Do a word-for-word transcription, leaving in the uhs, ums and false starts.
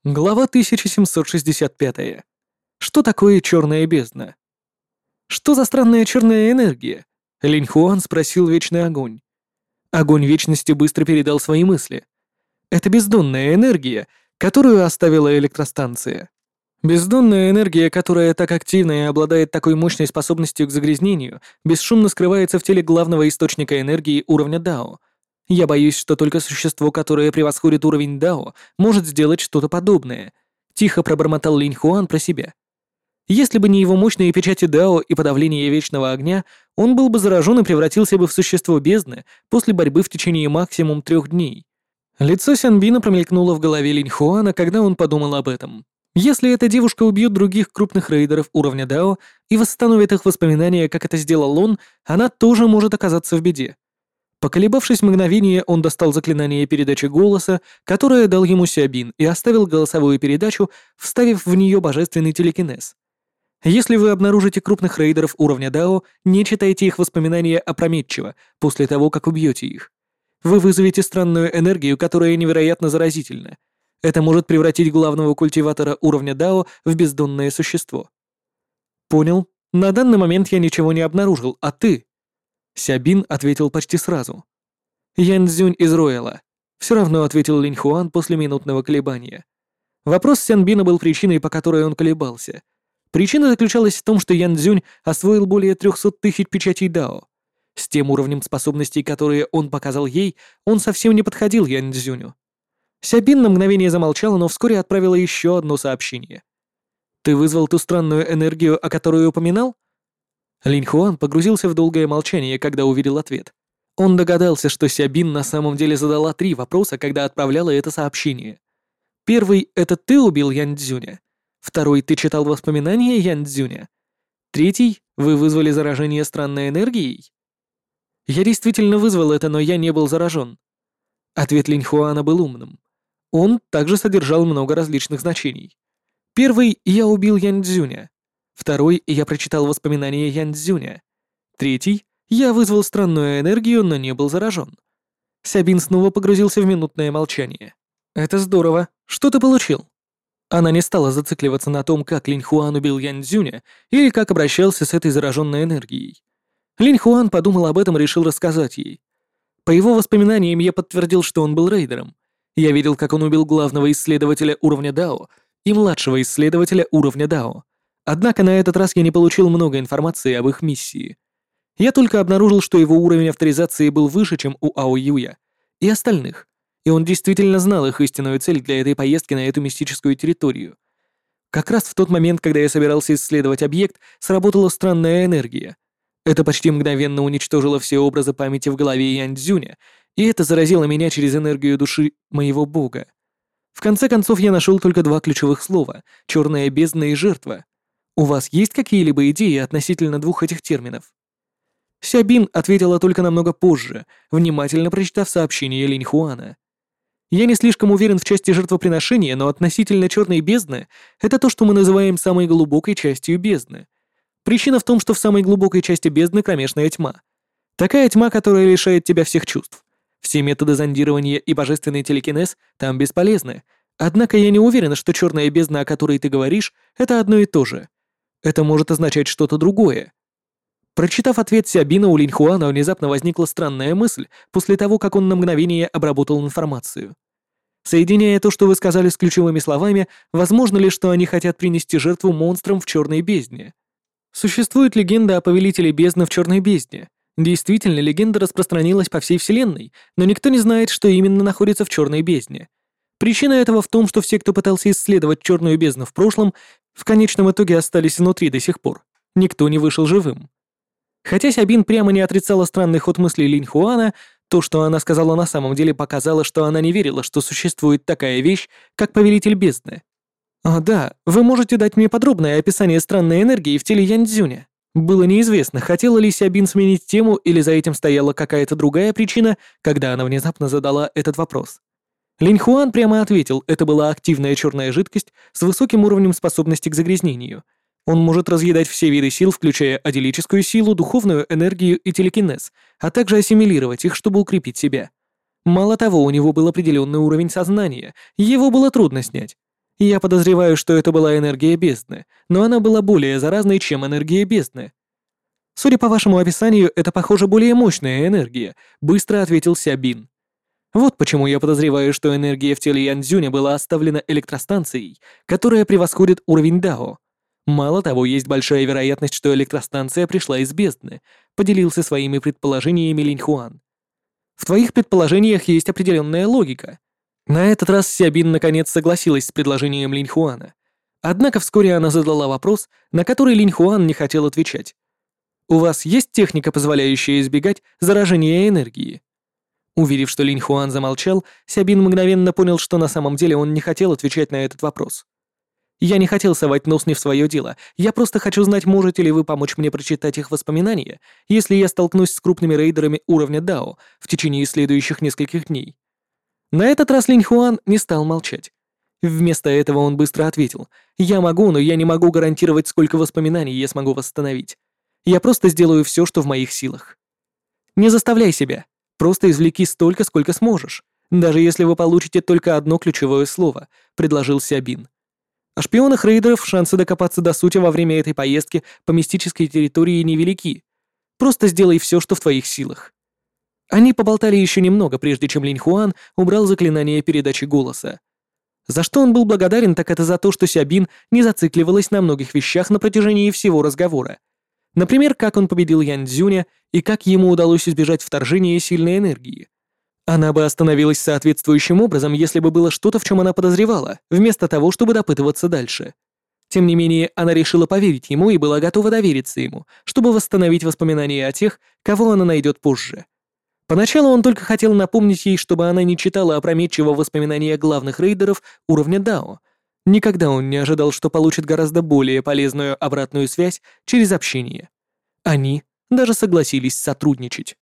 Глава тысяча семьсот шестьдесят пять. Что такое черная бездна? Что за странная черная энергия? Линь Хуан спросил Вечный Огонь. Огонь Вечности быстро передал свои мысли. Это бездонная энергия, которую оставила электростанция. Бездонная энергия, которая так активна и обладает такой мощной способностью к загрязнению, бесшумно скрывается в теле главного источника энергии уровня Дао. Я боюсь, что только существо, которое превосходит уровень Дао, может сделать что-то подобное. Тихо пробормотал Линь Хуан про себя. Если бы не его мощные печати Дао и подавление Вечного Огня, он был бы заражен и превратился бы в существо бездны после борьбы в течение максимум трех дней. Лицо Сянбина промелькнуло в голове Линь Хуана, когда он подумал об этом. Если эта девушка убьет других крупных рейдеров уровня Дао и восстановит их воспоминания, как это сделал он, она тоже может оказаться в беде. Поколебавшись мгновение, он достал заклинание передачи голоса, которое дал ему Сябин, и оставил голосовую передачу, вставив в нее божественный телекинез. Если вы обнаружите крупных рейдеров уровня Дао, не читайте их воспоминания опрометчиво, после того, как убьете их. Вы вызовете странную энергию, которая невероятно заразительна. Это может превратить главного культиватора уровня Дао в бездонное существо. Понял. На данный момент я ничего не обнаружил, а ты? Сябин ответил почти сразу. Ян Цзюнь из Рояла. Все равно ответил Линь Хуан после минутного колебания. Вопрос Сянбина был причиной, по которой он колебался. Причина заключалась в том, что Ян Цзюнь освоил более трехсот тысяч печатей Дао. С тем уровнем способностей, которые он показал ей, он совсем не подходил Ян Цзюню. Сябин на мгновение замолчала, но вскоре отправила еще одно сообщение. «Ты вызвал ту странную энергию, о которой упоминал?» Линь Хуан погрузился в долгое молчание, когда увидел ответ. Он догадался, что Сябин на самом деле задала три вопроса, когда отправляла это сообщение. Первый — это ты убил Ян Цзюня. Второй — ты читал воспоминания Ян Цзюня. Третий — вы вызвали заражение странной энергией. Я действительно вызвал это, но я не был заражен. Ответ Линь Хуана был умным. Он также содержал много различных значений. Первый — я убил Ян Цзюня. Второй — я прочитал воспоминания Ян Цзюня. Третий — я вызвал странную энергию, но не был заражен. Сябин снова погрузился в минутное молчание. «Это здорово. Что ты получил?» Она не стала зацикливаться на том, как Линь Хуан убил Ян Цзюня или как обращался с этой зараженной энергией. Линь Хуан подумал об этом и решил рассказать ей. По его воспоминаниям я подтвердил, что он был рейдером. Я видел, как он убил главного исследователя уровня Дао и младшего исследователя уровня Дао. Однако на этот раз я не получил много информации об их миссии. Я только обнаружил, что его уровень авторизации был выше, чем у Ао Юя и остальных, и он действительно знал их истинную цель для этой поездки на эту мистическую территорию. Как раз в тот момент, когда я собирался исследовать объект, сработала странная энергия. Это почти мгновенно уничтожило все образы памяти в голове Ян Цзюня, и это заразило меня через энергию души моего бога. В конце концов, я нашел только два ключевых слова — «черная бездна» и «жертва». У вас есть какие-либо идеи относительно двух этих терминов? Сябин ответила только намного позже, внимательно прочитав сообщение Линь Хуана. Я не слишком уверен в части жертвоприношения, но относительно черной бездны — это то, что мы называем самой глубокой частью бездны. Причина в том, что в самой глубокой части бездны кромешная тьма. Такая тьма, которая лишает тебя всех чувств. Все методы зондирования и божественный телекинез там бесполезны. Однако я не уверен, что черная бездна, о которой ты говоришь, это одно и то же. Это может означать что-то другое. Прочитав ответ Сябина, у Линь Хуана внезапно возникла странная мысль после того, как он на мгновение обработал информацию. Соединяя то, что вы сказали с ключевыми словами, возможно ли, что они хотят принести жертву монстрам в черной бездне? Существует легенда о повелителе бездны в черной бездне. Действительно, легенда распространилась по всей вселенной, но никто не знает, что именно находится в черной бездне. Причина этого в том, что все, кто пытался исследовать черную бездну в прошлом, в конечном итоге остались внутри до сих пор. Никто не вышел живым. Хотя Сябин прямо не отрицала странный ход мыслей Линь Хуана, то, что она сказала на самом деле, показало, что она не верила, что существует такая вещь, как повелитель бездны. «А, да, вы можете дать мне подробное описание странной энергии в теле Ян Цзюня?» Было неизвестно, хотела ли Сябин сменить тему или за этим стояла какая-то другая причина, когда она внезапно задала этот вопрос. Линь Хуан прямо ответил, это была активная черная жидкость с высоким уровнем способности к загрязнению. Он может разъедать все виды сил, включая адилическую силу, духовную энергию и телекинез, а также ассимилировать их, чтобы укрепить себя. Мало того, у него был определенный уровень сознания, его было трудно снять. Я подозреваю, что это была энергия бездны, но она была более заразной, чем энергия бездны. Судя по вашему описанию, это, похоже, более мощная энергия, быстро ответил Сябин. Вот почему я подозреваю, что энергия в теле Янцзюня была оставлена электростанцией, которая превосходит уровень Дао. Мало того, есть большая вероятность, что электростанция пришла из бездны, поделился своими предположениями Линь Хуан. В твоих предположениях есть определенная логика. На этот раз Сябин наконец согласилась с предложением Линь Хуана. Однако вскоре она задала вопрос, на который Линь Хуан не хотел отвечать. «У вас есть техника, позволяющая избегать заражения энергии?» Увидев, что Линь Хуан замолчал, Сябин мгновенно понял, что на самом деле он не хотел отвечать на этот вопрос. «Я не хотел совать нос не в свое дело, я просто хочу знать, можете ли вы помочь мне прочитать их воспоминания, если я столкнусь с крупными рейдерами уровня Дао в течение следующих нескольких дней». На этот раз Линь Хуан не стал молчать. Вместо этого он быстро ответил: «Я могу, но я не могу гарантировать, сколько воспоминаний я смогу восстановить. Я просто сделаю все, что в моих силах». «Не заставляй себя. Просто извлеки столько, сколько сможешь, даже если вы получите только одно ключевое слово», — предложил Сябин. «О шпионах рейдеров шансы докопаться до сути во время этой поездки по мистической территории невелики. Просто сделай все, что в твоих силах». Они поболтали еще немного, прежде чем Линь Хуан убрал заклинание передачи голоса. За что он был благодарен, так это за то, что Сябин не зацикливалась на многих вещах на протяжении всего разговора. Например, как он победил Янцзюня и как ему удалось избежать вторжения сильной энергии. Она бы остановилась соответствующим образом, если бы было что-то, в чем она подозревала, вместо того, чтобы допытываться дальше. Тем не менее, она решила поверить ему и была готова довериться ему, чтобы восстановить воспоминания о тех, кого она найдет позже. Поначалу он только хотел напомнить ей, чтобы она не читала опрометчиво воспоминания главных рейдеров уровня Дао. Никогда он не ожидал, что получит гораздо более полезную обратную связь через общение. Они даже согласились сотрудничать.